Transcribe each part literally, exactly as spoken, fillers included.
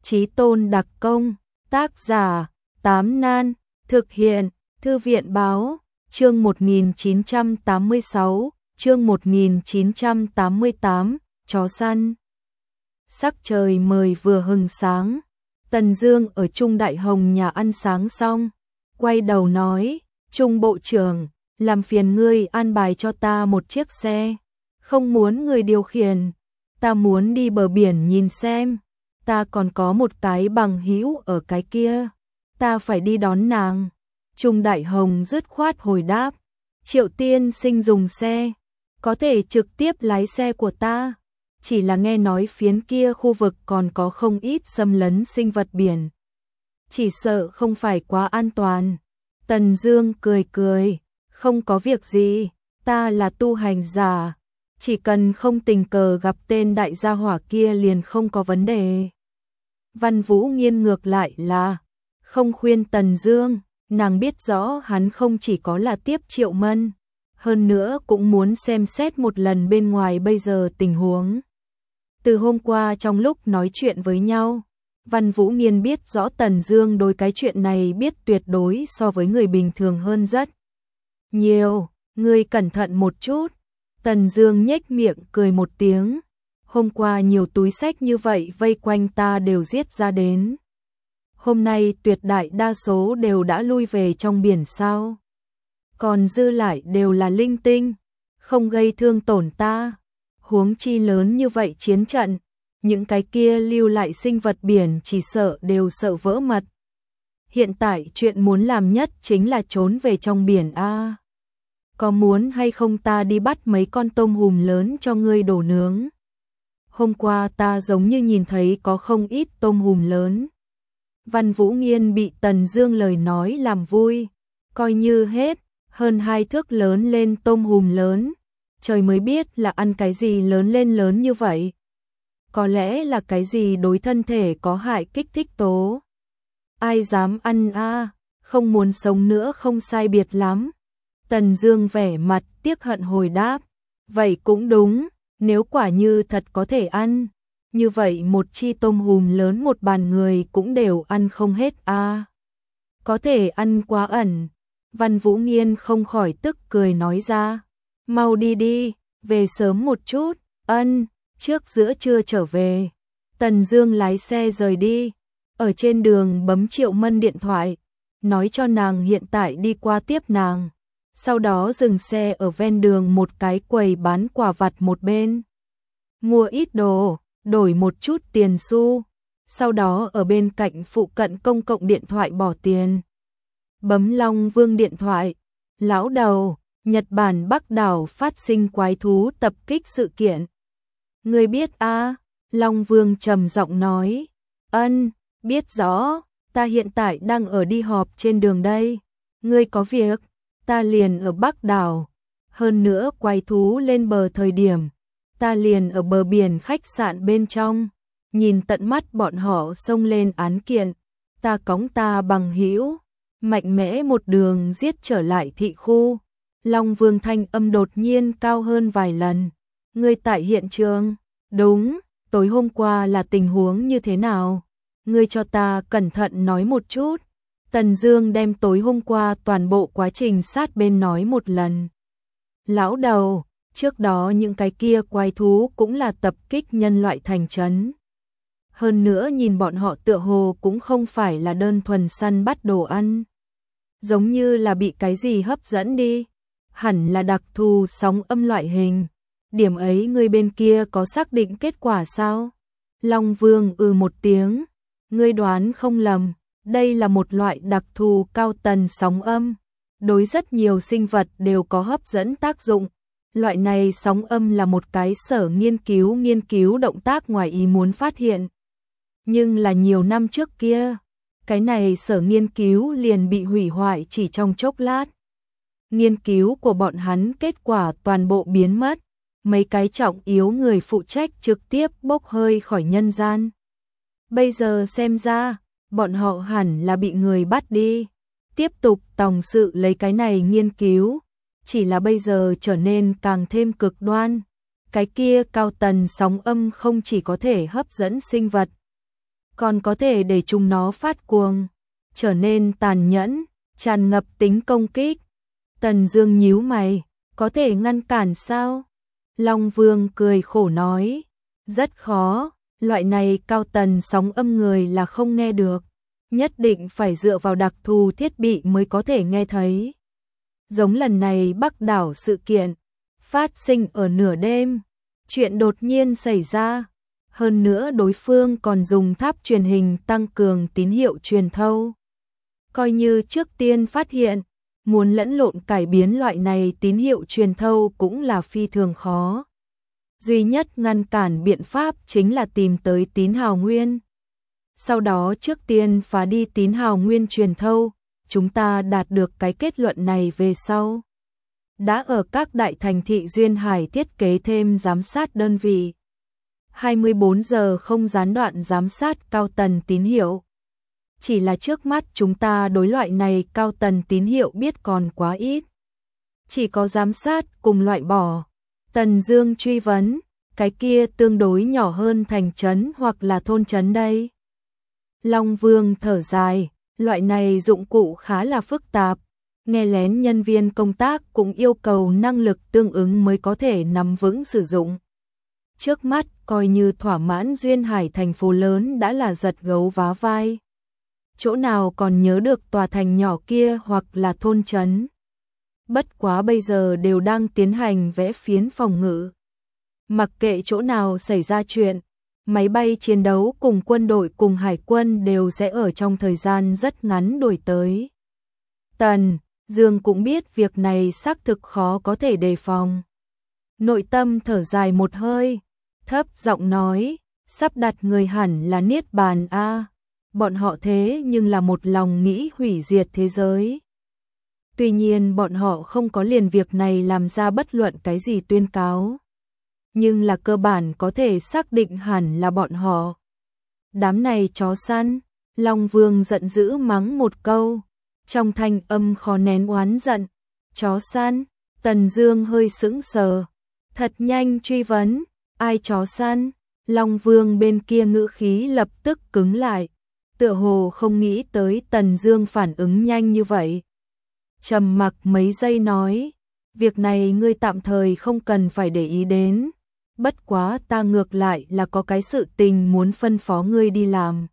Chí Tôn đặc công, tác giả, Tám Nan, thực hiện, Thư viện báo, chương một nghìn chín trăm tám mươi sáu, chương một nghìn chín trăm tám mươi tám, chó săn. Sắc trời mời vừa hừng sáng, Tần Dương ở Trung Đại Hồng nhà ăn sáng xong, quay đầu nói, Trung Bộ trưởng, làm phiền ngươi an bài cho ta một chiếc xe, không muốn người điều khiển, ta muốn đi bờ biển nhìn xem, ta còn có một cái bằng hữu ở cái kia, ta phải đi đón nàng. Trung Đại Hồng dứt khoát hồi đáp, Triệu tiên sinh dùng xe, có thể trực tiếp lái xe của ta, chỉ là nghe nói phiến kia khu vực còn có không ít xâm lấn sinh vật biển, chỉ sợ không phải quá an toàn. Tần Dương cười cười, không có việc gì, ta là tu hành giả, chỉ cần không tình cờ gặp tên đại gia hỏa kia liền không có vấn đề. Văn Vũ Nghiên ngược lại là không khuyên Tần Dương, nàng biết rõ hắn không chỉ có là tiếp Triệu Mân, hơn nữa cũng muốn xem xét một lần bên ngoài bây giờ tình huống. Từ hôm qua trong lúc nói chuyện với nhau, Văn Vũ Nghiên biết rõ Tần Dương đối cái chuyện này biết tuyệt đối so với người bình thường hơn rất nhiều, ngươi cẩn thận một chút. Tần Dương nhếch miệng cười một tiếng, hôm qua nhiều túi xách như vậy vây quanh ta đều giết ra đến. Hôm nay tuyệt đại đa số đều đã lui về trong biển sao? Còn dư lại đều là linh tinh, không gây thương tổn ta. Huống chi lớn như vậy chiến trận, những cái kia lưu lại sinh vật biển chỉ sợ đều sợ vỡ mật. Hiện tại chuyện muốn làm nhất chính là trốn về trong biển a. Có muốn hay không ta đi bắt mấy con tôm hùm lớn cho ngươi đổ nướng? Hôm qua ta giống như nhìn thấy có không ít tôm hùm lớn. Văn Vũ Nghiên bị Tần Dương lời nói làm vui, coi như hết, hơn hai thước lớn lên tôm hùm lớn, trời mới biết là ăn cái gì lớn lên lớn như vậy. Có lẽ là cái gì đối thân thể có hại kích thích tố. Ai dám ăn a, không muốn sống nữa không sai biệt lắm. Tần Dương vẻ mặt tiếc hận hồi đáp, vậy cũng đúng, nếu quả như thật có thể ăn, như vậy một chi tôm hùm lớn một bàn người cũng đều ăn không hết a. À, có thể ăn quá ẩn. Văn Vũ Nghiên không khỏi tức cười nói ra, mau đi đi, về sớm một chút, ân, trước giữa trưa trở về. Tần Dương lái xe rời đi, ở trên đường bấm Triệu Mân điện thoại, nói cho nàng hiện tại đi qua tiếp nàng. Sau đó dừng xe ở ven đường một cái quầy bán quà vặt một bên, mua ít đồ, đổi một chút tiền xu, sau đó ở bên cạnh phụ cận công cộng điện thoại bỏ tiền. Bấm Long Vương điện thoại, lão đầu, Nhật Bản Bắc đảo phát sinh quái thú tập kích sự kiện. Ngươi biết a? À? Long Vương trầm giọng nói, ân, biết rõ, ta hiện tại đang ở đi họp trên đường đây, ngươi có việc? Ta liền ở Bắc đảo, hơn nữa quái thú lên bờ thời điểm, ta liền ở bờ biển khách sạn bên trong, nhìn tận mắt bọn họ xông lên án kiện, ta cõng ta bằng hữu, mạnh mẽ một đường giết trở lại thị khu. Long Vương thanh âm đột nhiên cao hơn vài lần, ngươi tại hiện trường? Đúng, tối hôm qua là tình huống như thế nào? Ngươi cho ta cẩn thận nói một chút. Tần Dương đem tối hôm qua toàn bộ quá trình sát bên nói một lần. Lão đầu, trước đó những cái kia quái thú cũng là tập kích nhân loại thành trấn. Hơn nữa nhìn bọn họ tựa hồ cũng không phải là đơn thuần săn bắt đồ ăn. Giống như là bị cái gì hấp dẫn đi. Hẳn là đặc thù sóng âm loại hình. Điểm ấy người bên kia có xác định kết quả sao? Long Vương ừ một tiếng. Ngươi đoán không lầm. Đây là một loại đặc thù cao tần sóng âm, đối rất nhiều sinh vật đều có hấp dẫn tác dụng. Loại này sóng âm là một cái sở nghiên cứu nghiên cứu động tác ngoài ý muốn phát hiện. Nhưng là nhiều năm trước kia, cái này sở nghiên cứu liền bị hủy hoại chỉ trong chốc lát. Nghiên cứu của bọn hắn kết quả toàn bộ biến mất, mấy cái trọng yếu người phụ trách trực tiếp bốc hơi khỏi nhân gian. Bây giờ xem ra, bọn họ hẳn là bị người bắt đi, tiếp tục tòng sự lấy cái này nghiên cứu, chỉ là bây giờ trở nên càng thêm cực đoan. Cái kia cao tần sóng âm không chỉ có thể hấp dẫn sinh vật, còn có thể để chúng nó phát cuồng, trở nên tàn nhẫn, tràn ngập tính công kích. Tần Dương nhíu mày, có thể ngăn cản sao? Long Vương cười khổ nói, rất khó, loại này cao tần sóng âm người là không nghe được, nhất định phải dựa vào đặc thù thiết bị mới có thể nghe thấy. Giống lần này Bắc đảo sự kiện, phát sinh ở nửa đêm, chuyện đột nhiên xảy ra, hơn nữa đối phương còn dùng tháp truyền hình tăng cường tín hiệu truyền thâu. Coi như trước tiên phát hiện, muốn lẫn lộn cải biến loại này tín hiệu truyền thâu cũng là phi thường khó. Duy nhất ngăn cản biện pháp chính là tìm tới tín hào nguyên. Sau đó trước tiên phá đi tín hào nguyên truyền thâu, chúng ta đạt được cái kết luận này về sau. Đã ở các đại thành thị duyên hải thiết kế thêm giám sát đơn vị. hai mươi bốn giờ không gián đoạn giám sát cao tần tín hiệu. Chỉ là trước mắt chúng ta đối loại này cao tần tín hiệu biết còn quá ít. Chỉ có giám sát cùng loại bỏ. Tần Dương truy vấn, cái kia tương đối nhỏ hơn thành trấn hoặc là thôn trấn đây. Long Vương thở dài, loại này dụng cụ khá là phức tạp, nghe lén nhân viên công tác cũng yêu cầu năng lực tương ứng mới có thể nắm vững sử dụng. Trước mắt coi như thỏa mãn duyên hải thành phố lớn đã là giật gấu vá vai. Chỗ nào còn nhớ được tòa thành nhỏ kia hoặc là thôn trấn. Bất quá bây giờ đều đang tiến hành vẽ phiến phòng ngự. Mặc kệ chỗ nào xảy ra chuyện, máy bay chiến đấu cùng quân đội cùng hải quân đều sẽ ở trong thời gian rất ngắn đuổi tới. Tần Dương cũng biết việc này xác thực khó có thể đề phòng. Nội tâm thở dài một hơi, thấp giọng nói, sắp đặt người hẳn là Niết Bàn a. Bọn họ thế nhưng là một lòng nghĩ hủy diệt thế giới. Tuy nhiên bọn họ không có liền việc này làm ra bất luận cái gì tuyên cáo. Nhưng là cơ bản có thể xác định hẳn là bọn họ. Đám này chó săn, Long Vương giận dữ mắng một câu, trong thanh âm khó nén oán giận. Chó săn, Tần Dương hơi sững sờ, thật nhanh truy vấn, ai chó săn? Long Vương bên kia ngữ khí lập tức cứng lại, tựa hồ không nghĩ tới Tần Dương phản ứng nhanh như vậy. Trầm mặc mấy giây nói, việc này ngươi tạm thời không cần phải để ý đến, bất quá ta ngược lại là có cái sự tình muốn phân phó ngươi đi làm.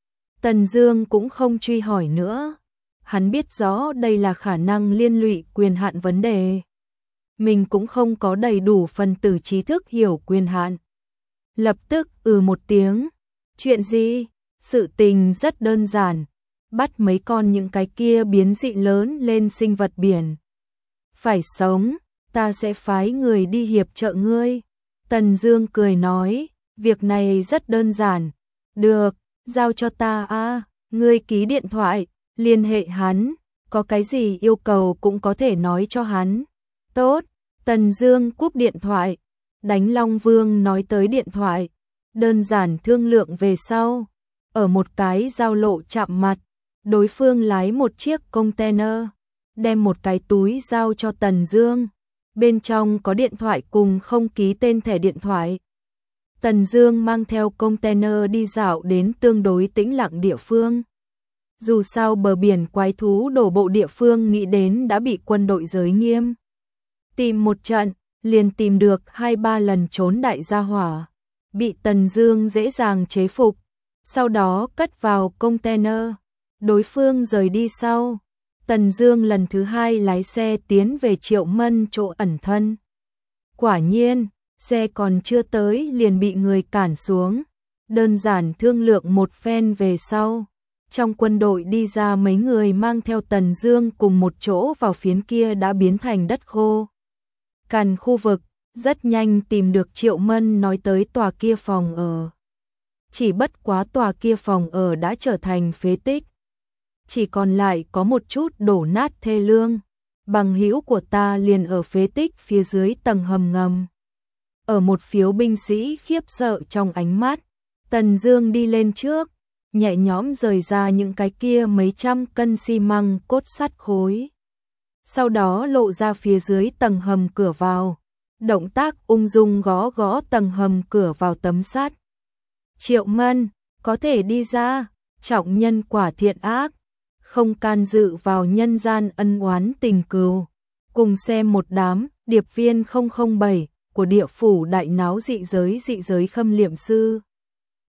Tần Dương cũng không truy hỏi nữa, hắn biết rõ đây là khả năng liên lụy quyền hạn vấn đề. Mình cũng không có đầy đủ phần tử trí thức hiểu quyền hạn. Lập tức ừ một tiếng, chuyện gì? Sự tình rất đơn giản, bắt mấy con những cái kia biến dị lớn lên sinh vật biển. Phải sống, ta sẽ phái người đi hiệp trợ ngươi. Tần Dương cười nói, việc này rất đơn giản. Được, giao cho ta a, ngươi ký điện thoại, liên hệ hắn, có cái gì yêu cầu cũng có thể nói cho hắn. Tốt, Tần Dương cúp điện thoại, đánh Long Vương nói tới điện thoại, đơn giản thương lượng về sau. Ở một cái giao lộ chạm mặt, đối phương lái một chiếc container, đem một cái túi giao cho Tần Dương. Bên trong có điện thoại cùng không ký tên thẻ điện thoại. Tần Dương mang theo container đi dạo đến tương đối tĩnh lặng địa phương. Dù sao bờ biển quái thú đổ bộ địa phương nghĩ đến đã bị quân đội giới nghiêm. Tìm một trận, liền tìm được hai ba lần trốn đại gia hỏa. Bị Tần Dương dễ dàng chế phục. Sau đó cất vào container, đối phương rời đi sau. Tần Dương lần thứ hai lái xe tiến về Triệu Mân chỗ ẩn thân. Quả nhiên, xe còn chưa tới liền bị người cản xuống. Đơn giản thương lượng một phen về sau, trong quân đội đi ra mấy người mang theo Tần Dương cùng một chỗ vào phiến kia đã biến thành đất khô. Cằn khu vực, rất nhanh tìm được Triệu Mân nói tới tòa kia phòng ở. Chỉ bất quá tòa kia phòng ở đã trở thành phế tích. Chỉ còn lại có một chút đổ nát thê lương. Bằng hữu của ta liền ở phế tích phía dưới tầng hầm ngầm. Ở một phiếu binh sĩ khiếp sợ trong ánh mắt, Tần Dương đi lên trước, nhẹ nhõm rời ra những cái kia mấy trăm cân xi măng cốt sắt khối. Sau đó lộ ra phía dưới tầng hầm cửa vào, động tác ung dung gõ gõ tầng hầm cửa vào tấm sắt. Triệu Mân, có thể đi ra, trọng nhân quả thiện ác, không can dự vào nhân gian ân oán tình cừu. Cùng xem một đám điệp viên không không bảy của địa phủ đại náo dị giới dị giới khâm liệm sư.